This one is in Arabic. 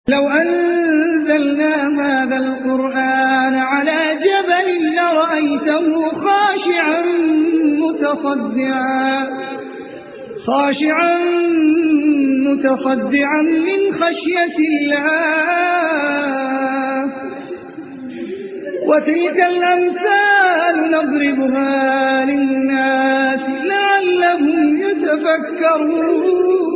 لو أنزلنا هذا القرآن على جبل لرأيته خاشعا متصدعا من خشية الله. وتلك الأمثال نضربها للناس لعلهم يتفكرون.